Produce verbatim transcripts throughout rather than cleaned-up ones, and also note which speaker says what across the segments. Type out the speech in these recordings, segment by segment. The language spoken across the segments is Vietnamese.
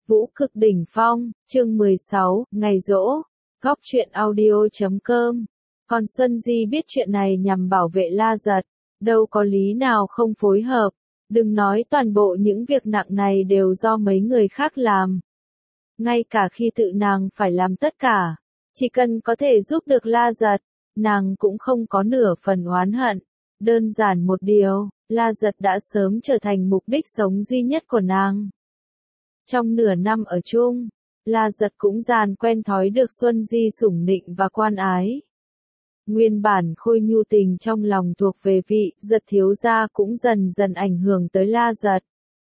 Speaker 1: Vũ cực đỉnh phong, chương mười sáu, ngày giỗ, góc truyện audio chấm com. Còn Xuân Di biết chuyện này nhằm bảo vệ La Giật, đâu có lý nào không phối hợp, đừng nói toàn bộ những việc nặng này đều do mấy người khác làm. Ngay cả khi tự nàng phải làm tất cả, chỉ cần có thể giúp được La Giật, nàng cũng không có nửa phần oán hận. Đơn giản một điều, La Giật đã sớm trở thành mục đích sống duy nhất của nàng. Trong nửa năm ở chung, La Giật cũng dần quen thói được Xuân Di sủng nịnh và quan ái. Nguyên bản Khôi nhu tình trong lòng thuộc về vị Giật thiếu gia cũng dần dần ảnh hưởng tới La Giật.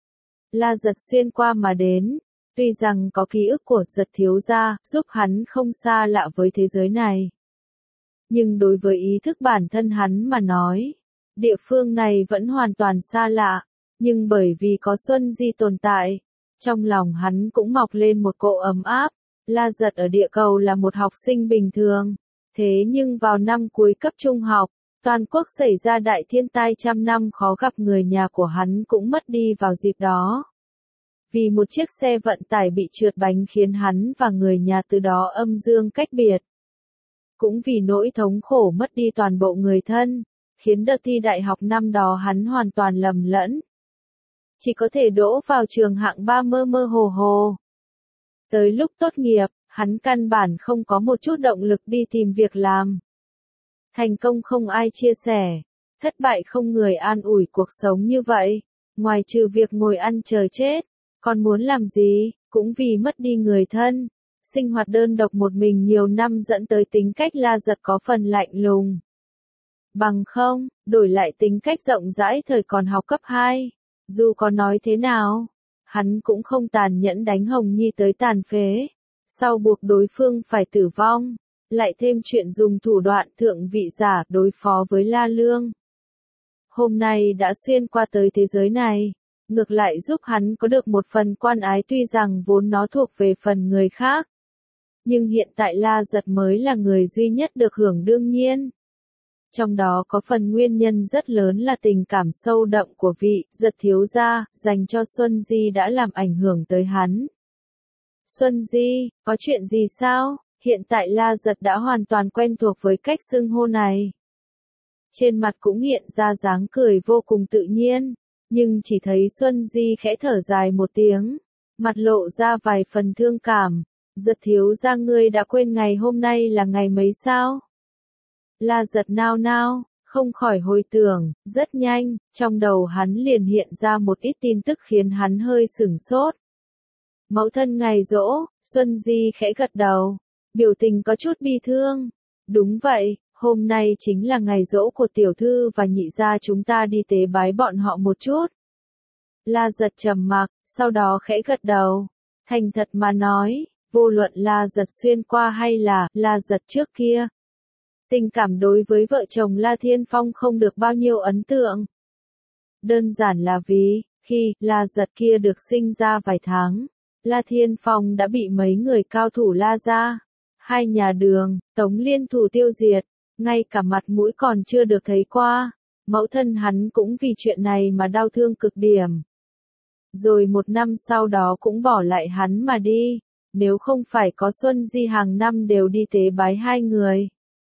Speaker 1: La Giật xuyên qua mà đến, tuy rằng có ký ức của Giật thiếu gia giúp hắn không xa lạ với thế giới này. Nhưng đối với ý thức bản thân hắn mà nói, địa phương này vẫn hoàn toàn xa lạ, nhưng bởi vì có Xuân Di tồn tại, trong lòng hắn cũng mọc lên một cỗ ấm áp. La Giật ở địa cầu là một học sinh bình thường, thế nhưng vào năm cuối cấp trung học, toàn quốc xảy ra đại thiên tai trăm năm khó gặp, người nhà của hắn cũng mất đi vào dịp đó. Vì một chiếc xe vận tải bị trượt bánh khiến hắn và người nhà từ đó âm dương cách biệt. Cũng vì nỗi thống khổ mất đi toàn bộ người thân, khiến đợt thi đại học năm đó hắn hoàn toàn lầm lẫn. Chỉ có thể đỗ vào trường hạng ba mơ mơ hồ hồ. Tới lúc tốt nghiệp, hắn căn bản không có một chút động lực đi tìm việc làm. Thành công không ai chia sẻ, thất bại không người an ủi, cuộc sống như vậy, ngoài trừ việc ngồi ăn chờ chết, còn muốn làm gì, cũng vì mất đi người thân. Sinh hoạt đơn độc một mình nhiều năm dẫn tới tính cách La Giật có phần lạnh lùng. Bằng không, đổi lại tính cách rộng rãi thời còn học cấp hai. Dù có nói thế nào, hắn cũng không tàn nhẫn đánh Hồng Nhi tới tàn phế, sau buộc đối phương phải tử vong, lại thêm chuyện dùng thủ đoạn thượng vị giả đối phó với La Lương. Hôm nay đã xuyên qua tới thế giới này, ngược lại giúp hắn có được một phần quan ái, tuy rằng vốn nó thuộc về phần người khác. Nhưng hiện tại La Giật mới là người duy nhất được hưởng đương nhiên. Trong đó có phần nguyên nhân rất lớn là tình cảm sâu đậm của vị Giật thiếu gia dành cho Xuân Di đã làm ảnh hưởng tới hắn. Xuân Di, có chuyện gì sao? Hiện tại La Giật đã hoàn toàn quen thuộc với cách xưng hô này. Trên mặt cũng hiện ra dáng cười vô cùng tự nhiên, nhưng chỉ thấy Xuân Di khẽ thở dài một tiếng, mặt lộ ra vài phần thương cảm. Giật thiếu gia, ngươi đã quên ngày hôm nay là ngày mấy sao? La Giật nao nao, không khỏi hồi tưởng, rất nhanh, trong đầu hắn liền hiện ra một ít tin tức khiến hắn hơi sửng sốt. Mẫu thân ngày giỗ, Xuân Di khẽ gật đầu, biểu tình có chút bi thương. Đúng vậy, hôm nay chính là ngày giỗ của tiểu thư và nhị gia, chúng ta đi tế bái bọn họ một chút. La Giật trầm mặc, sau đó khẽ gật đầu. Thành thật mà nói, vô luận La Giật xuyên qua hay là La Giật trước kia, tình cảm đối với vợ chồng La Thiên Phong không được bao nhiêu ấn tượng. Đơn giản là vì, khi La Giật kia được sinh ra vài tháng, La Thiên Phong đã bị mấy người cao thủ La gia, hai nhà Đường, Tống liên thủ tiêu diệt, ngay cả mặt mũi còn chưa được thấy qua. Mẫu thân hắn cũng vì chuyện này mà đau thương cực điểm. Rồi một năm sau đó cũng bỏ lại hắn mà đi, nếu không phải có Xuân Di hàng năm đều đi tế bái hai người,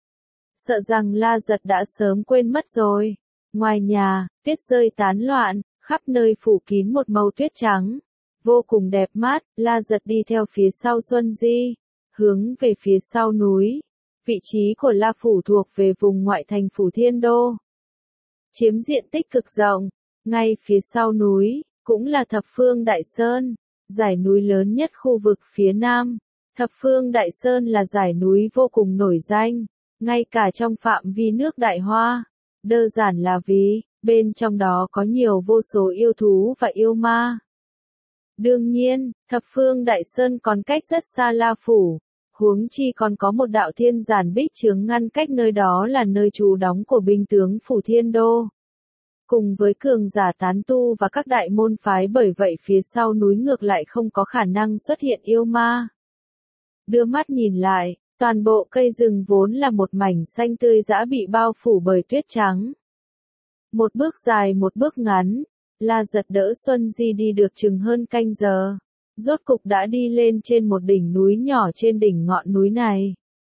Speaker 1: sợ rằng La Giật đã sớm quên mất rồi. Ngoài nhà, tuyết rơi tán loạn, khắp nơi phủ kín một màu tuyết trắng, vô cùng đẹp mắt. La Giật đi theo phía sau Xuân Di, hướng về phía sau núi. Vị trí của La Phủ thuộc về vùng ngoại thành Phủ Thiên Đô, chiếm diện tích cực rộng. Ngay phía sau núi, cũng là Thập Phương Đại Sơn, dãy núi lớn nhất khu vực phía Nam. Thập Phương Đại Sơn là dãy núi vô cùng nổi danh, ngay cả trong phạm vi nước Đại Hoa. Đơn giản là vì, bên trong đó có nhiều vô số yêu thú và yêu ma. Đương nhiên, Thập Phương Đại Sơn còn cách rất xa La Phủ, huống chi còn có một đạo thiên giản bích chướng ngăn cách nơi đó là nơi trú đóng của binh tướng Phủ Thiên Đô, cùng với cường giả tán tu và các đại môn phái, bởi vậy phía sau núi ngược lại không có khả năng xuất hiện yêu ma. Đưa mắt nhìn lại, toàn bộ cây rừng vốn là một mảnh xanh tươi dã bị bao phủ bởi tuyết trắng. Một bước dài một bước ngắn, La Giật đỡ Xuân Di đi được chừng hơn canh giờ. rốt cục đã đi lên trên một đỉnh núi nhỏ. Trên đỉnh ngọn núi này,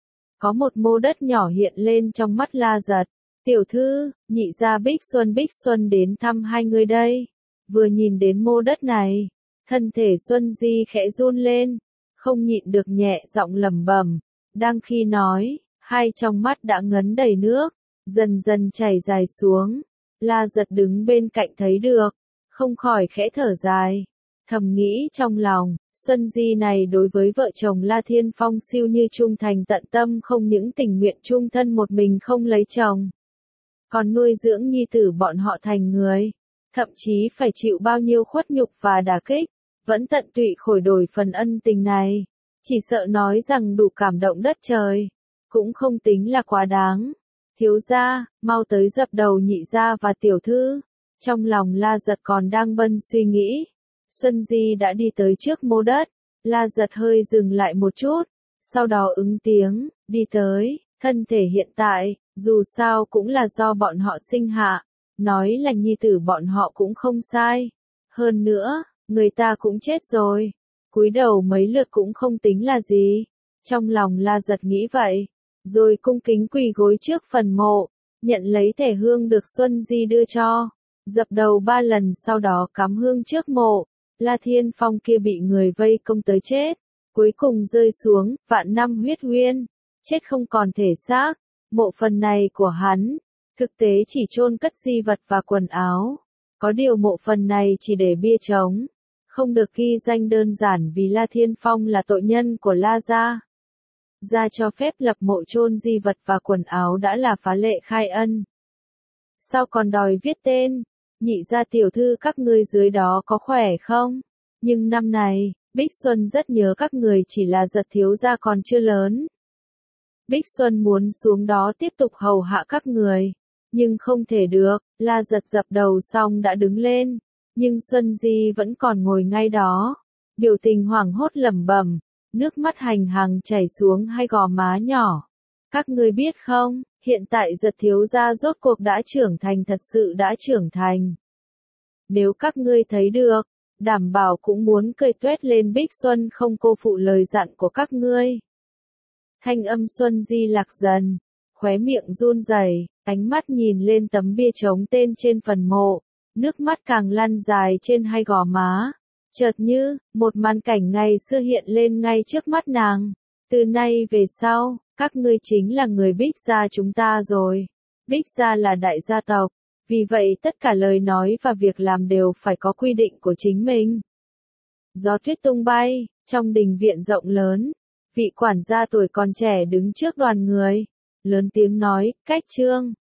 Speaker 1: có một mô đất nhỏ hiện lên trong mắt La Giật. Tiểu thư, nhị gia Bích Xuân Bích Xuân đến thăm hai người đây. Vừa nhìn đến mô đất này, thân thể Xuân Di khẽ run lên, không nhịn được nhẹ giọng lẩm bẩm. Đang khi nói, hai trong mắt đã ngấn đầy nước, dần dần chảy dài xuống. La Giật đứng bên cạnh thấy được, không khỏi khẽ thở dài, thầm nghĩ trong lòng, Xuân Di này đối với vợ chồng La Thiên Phong siêu như trung thành tận tâm, không những tình nguyện chung thân một mình không lấy chồng, còn nuôi dưỡng nhi tử bọn họ thành người, thậm chí phải chịu bao nhiêu khuất nhục và đả kích, vẫn tận tụy khổi đổi phần ân tình này, chỉ sợ nói rằng đủ cảm động đất trời, cũng không tính là quá đáng. Thiếu gia, mau tới dập đầu nhị gia và tiểu thư. Trong lòng La Giật còn đang bân suy nghĩ, Xuân Di đã đi tới trước mô đất. La Giật hơi dừng lại một chút, sau đó ứng tiếng, đi tới. Thân thể hiện tại, dù sao cũng là do bọn họ sinh hạ, nói là nhi tử bọn họ cũng không sai. Hơn nữa, người ta cũng chết rồi, cúi đầu mấy lượt cũng không tính là gì. Trong lòng La Giật nghĩ vậy, rồi cung kính quỳ gối trước phần mộ, nhận lấy thẻ hương được Xuân Di đưa cho, dập đầu ba lần, sau đó cắm hương trước mộ. La Thiên Phong kia bị người vây công tới chết, cuối cùng rơi xuống vạn năm huyết nguyên, chết không còn thể xác. Mộ phần này của hắn, thực tế chỉ chôn cất di vật và quần áo, có điều mộ phần này chỉ để bia trống, không được ghi danh đơn giản vì La Thiên Phong là tội nhân của La gia. Gia cho phép lập mộ chôn di vật và quần áo đã là phá lệ khai ân. Sao còn đòi viết tên? Nhị gia tiểu thư các ngươi dưới đó có khỏe không? Nhưng năm này, Bích Xuân rất nhớ các người, chỉ là Giật thiếu gia còn chưa lớn. Bích Xuân muốn xuống đó tiếp tục hầu hạ các người, nhưng không thể được. La Giật dập đầu xong đã đứng lên, nhưng Xuân Di vẫn còn ngồi ngay đó, biểu tình hoảng hốt lẩm bẩm, nước mắt hành hàng chảy xuống hai gò má nhỏ. Các ngươi biết không, hiện tại Giật thiếu gia rốt cuộc đã trưởng thành, thật sự đã trưởng thành. Nếu các ngươi thấy được, đảm bảo cũng muốn cười tuét lên. Bích Xuân không cô phụ lời dặn của các ngươi. Thanh âm Xuân Di lạc dần, khóe miệng run rẩy, ánh mắt nhìn lên tấm bia trống tên trên phần mộ, nước mắt càng lăn dài trên hai gò má. Chợt như, một màn cảnh ngày xưa hiện lên ngay trước mắt nàng. Từ nay về sau, các ngươi chính là người Bích gia chúng ta rồi. Bích gia là đại gia tộc, vì vậy tất cả lời nói và việc làm đều phải có quy định của chính mình. Gió tuyết tung bay, trong đình viện rộng lớn, vị quản gia tuổi còn trẻ đứng trước đoàn người, lớn tiếng nói, cách trương.